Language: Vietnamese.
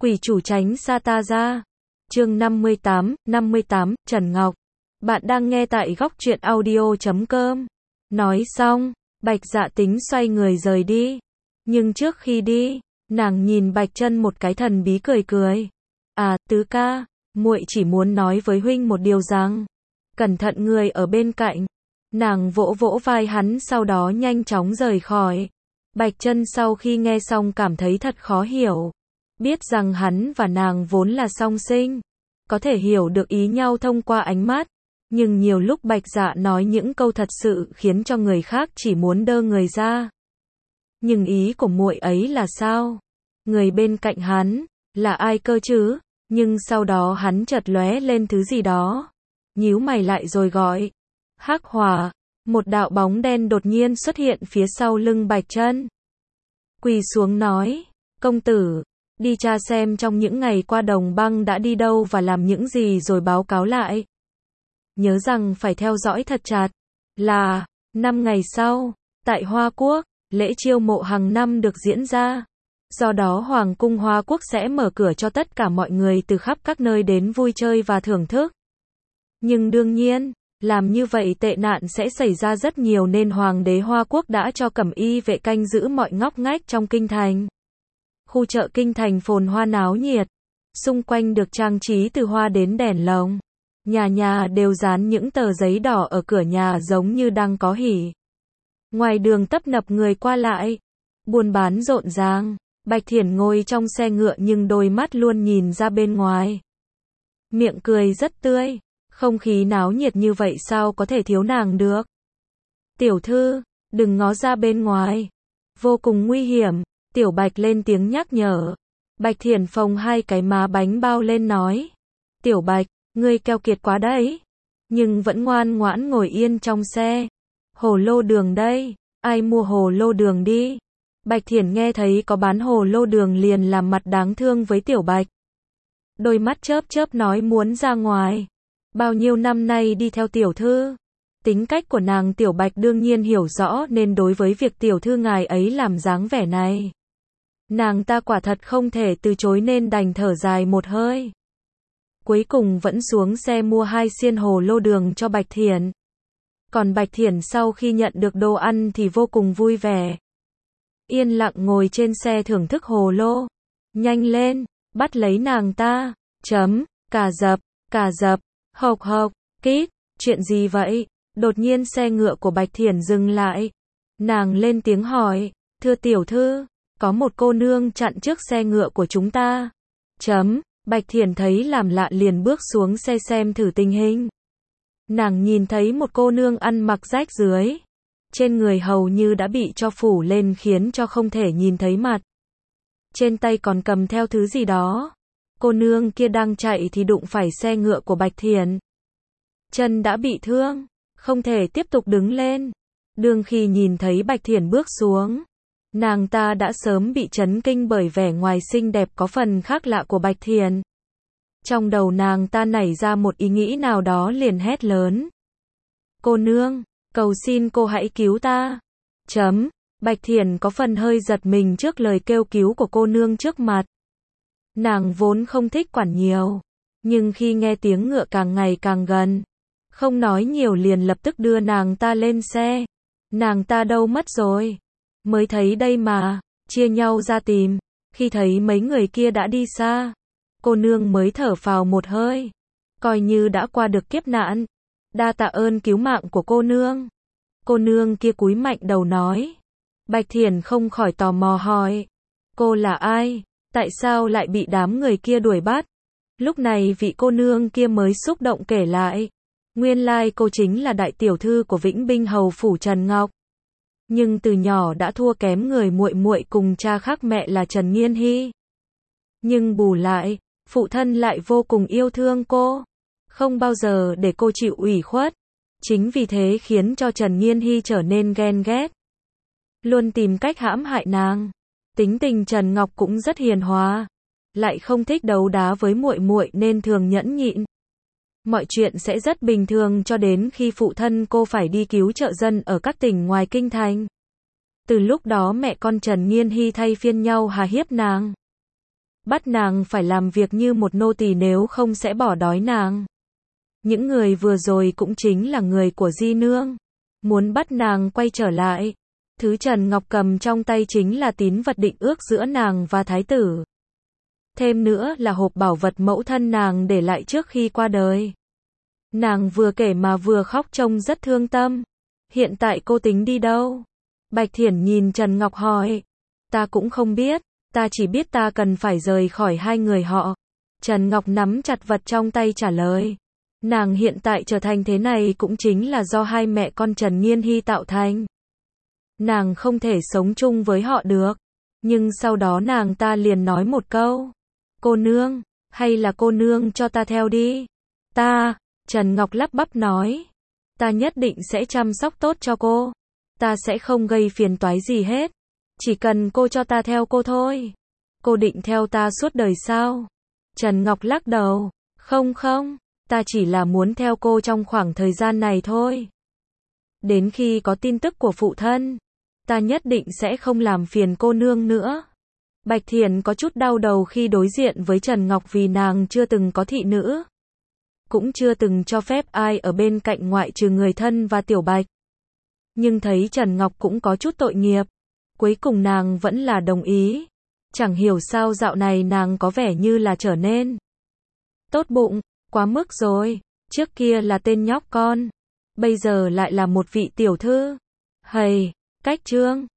Quỷ chủ tránh xa ta ra. Chương 58, Trần Ngọc. Bạn đang nghe tại góc truyện audio.com. Nói xong, Bạch Dạ tính xoay người rời đi. Nhưng trước khi đi, nàng nhìn Bạch Chân một cái thần bí cười cười. À, tứ ca, muội chỉ muốn nói với huynh một điều rằng, cẩn thận người ở bên cạnh. Nàng vỗ vỗ vai hắn sau đó nhanh chóng rời khỏi. Bạch Chân sau khi nghe xong cảm thấy thật khó hiểu. Biết rằng hắn và nàng vốn là song sinh, có thể hiểu được ý nhau thông qua ánh mắt, nhưng nhiều lúc Bạch Dạ nói những câu thật sự khiến cho người khác chỉ muốn đơ người ra. Nhưng ý của muội ấy là sao? Người bên cạnh hắn là ai cơ chứ? Nhưng sau đó hắn chợt lóe lên thứ gì đó, nhíu mày lại rồi gọi, Hắc Hỏa. Một đạo bóng đen đột nhiên xuất hiện phía sau lưng Bạch Chân. Quỳ xuống nói, công tử, đi tra xem trong những ngày qua Đồng Băng đã đi đâu và làm những gì rồi báo cáo lại. Nhớ rằng phải theo dõi thật chặt. Là, 5 ngày sau, tại Hoa Quốc, lễ chiêu mộ hàng năm được diễn ra. Do đó Hoàng cung Hoa Quốc sẽ mở cửa cho tất cả mọi người từ khắp các nơi đến vui chơi và thưởng thức. Nhưng đương nhiên, làm như vậy tệ nạn sẽ xảy ra rất nhiều nên Hoàng đế Hoa Quốc đã cho cẩm y vệ canh giữ mọi ngóc ngách trong kinh thành. Khu chợ kinh thành phồn hoa náo nhiệt, xung quanh được trang trí từ hoa đến đèn lồng. Nhà nhà đều dán những tờ giấy đỏ ở cửa nhà giống như đang có hỉ. Ngoài đường tấp nập người qua lại, buôn bán rộn ràng. Bạch Thiển ngồi trong xe ngựa nhưng đôi mắt luôn nhìn ra bên ngoài. Miệng cười rất tươi, không khí náo nhiệt như vậy sao có thể thiếu nàng được. Tiểu thư, đừng ngó ra bên ngoài. Vô cùng nguy hiểm, Tiểu Bạch lên tiếng nhắc nhở. Bạch Thiển phồng hai cái má bánh bao lên nói. Tiểu Bạch, ngươi keo kiệt quá đấy. Nhưng vẫn ngoan ngoãn ngồi yên trong xe. Hồ lô đường đây, ai mua hồ lô đường đi. Bạch Thiển nghe thấy có bán hồ lô đường liền làm mặt đáng thương với Tiểu Bạch. Đôi mắt chớp chớp nói muốn ra ngoài. Bao nhiêu năm nay đi theo tiểu thư. Tính cách của nàng Tiểu Bạch đương nhiên hiểu rõ nên đối với việc tiểu thư ngài ấy làm dáng vẻ này, nàng ta quả thật không thể từ chối nên đành thở dài một hơi. Cuối cùng vẫn xuống xe mua 2 xiên hồ lô đường cho Bạch Thiển. Còn Bạch Thiển sau khi nhận được đồ ăn thì vô cùng vui vẻ. Yên lặng ngồi trên xe thưởng thức hồ lô. Nhanh lên, bắt lấy nàng ta. Cà dập, hộc hộc, kít, chuyện gì vậy? Đột nhiên xe ngựa của Bạch Thiển dừng lại. Nàng lên tiếng hỏi, thưa tiểu thư, có một cô nương chặn trước xe ngựa của chúng ta. Bạch Thiển thấy làm lạ liền bước xuống xe xem thử tình hình. Nàng nhìn thấy một cô nương ăn mặc rách rưới. Trên người hầu như đã bị cho phủ lên khiến cho không thể nhìn thấy mặt. Trên tay còn cầm theo thứ gì đó. Cô nương kia đang chạy thì đụng phải xe ngựa của Bạch Thiển. Chân đã bị thương, không thể tiếp tục đứng lên. Đương khi nhìn thấy Bạch Thiển bước xuống, nàng ta đã sớm bị chấn kinh bởi vẻ ngoài xinh đẹp có phần khác lạ của Bạch Thiển. Trong đầu nàng ta nảy ra một ý nghĩ nào đó liền hét lớn. Cô nương, cầu xin cô hãy cứu ta. Bạch Thiển có phần hơi giật mình trước lời kêu cứu của cô nương trước mặt. Nàng vốn không thích quản nhiều, nhưng khi nghe tiếng ngựa càng ngày càng gần, không nói nhiều liền lập tức đưa nàng ta lên xe. Nàng ta đâu mất rồi? Mới thấy đây mà, chia nhau ra tìm. Khi thấy mấy người kia đã đi xa, cô nương mới thở phào một hơi, coi như đã qua được kiếp nạn. Đa tạ ơn cứu mạng của cô nương. Cô nương kia cúi mạnh đầu nói. Bạch Thiển không khỏi tò mò hỏi, cô là ai? Tại sao lại bị đám người kia đuổi bắt? Lúc này vị cô nương kia mới xúc động kể lại. Nguyên lai cô chính là đại tiểu thư của Vĩnh Binh hầu phủ Trần Ngọc. Nhưng từ nhỏ đã thua kém người muội muội cùng cha khác mẹ là Trần Nghiên Hy. Nhưng bù lại, phụ thân lại vô cùng yêu thương cô, không bao giờ để cô chịu ủy khuất. Chính vì thế khiến cho Trần Nghiên Hy trở nên ghen ghét, luôn tìm cách hãm hại nàng. Tính tình Trần Ngọc cũng rất hiền hòa, lại không thích đấu đá với muội muội nên thường nhẫn nhịn. Mọi chuyện sẽ rất bình thường cho đến khi phụ thân cô phải đi cứu trợ dân ở các tỉnh ngoài kinh thành. Từ lúc đó mẹ con Trần Nghiên Hy thay phiên nhau hà hiếp nàng. bắt nàng phải làm việc như một nô tỳ nếu không sẽ bỏ đói nàng. Những người vừa rồi cũng chính là người của Di Nương, muốn bắt nàng quay trở lại. Thứ Trần Ngọc cầm trong tay chính là tín vật định ước giữa nàng và thái tử. Thêm nữa là hộp bảo vật mẫu thân nàng để lại trước khi qua đời. Nàng vừa kể mà vừa khóc trông rất thương tâm. Hiện tại cô tính đi đâu? Bạch Thiển nhìn Trần Ngọc hỏi. Ta cũng không biết, ta chỉ biết ta cần phải rời khỏi hai người họ. Trần Ngọc nắm chặt vật trong tay trả lời. Nàng hiện tại trở thành thế này cũng chính là do hai mẹ con Trần Nghiên Hy tạo thành. Nàng không thể sống chung với họ được. Nhưng sau đó nàng ta liền nói một câu. Cô nương, hay là cô nương cho ta theo đi. Trần Ngọc lắp bắp nói. Ta nhất định sẽ chăm sóc tốt cho cô. Ta sẽ không gây phiền toái gì hết. Chỉ cần cô cho ta theo cô thôi. Cô định theo ta suốt đời sao? Trần Ngọc lắc đầu. Không, ta chỉ là muốn theo cô trong khoảng thời gian này thôi. Đến khi có tin tức của phụ thân, ta nhất định sẽ không làm phiền cô nương nữa. Bạch Thiển có chút đau đầu khi đối diện với Trần Ngọc vì nàng chưa từng có thị nữ. Cũng chưa từng cho phép ai ở bên cạnh ngoại trừ người thân và Tiểu Bạch. Nhưng thấy Trần Ngọc cũng có chút tội nghiệp. Cuối cùng nàng vẫn là đồng ý. Chẳng hiểu sao dạo này nàng có vẻ như là trở nên tốt bụng, quá mức rồi. Trước kia là tên nhóc con, bây giờ lại là một vị tiểu thư. Hầy, cách chương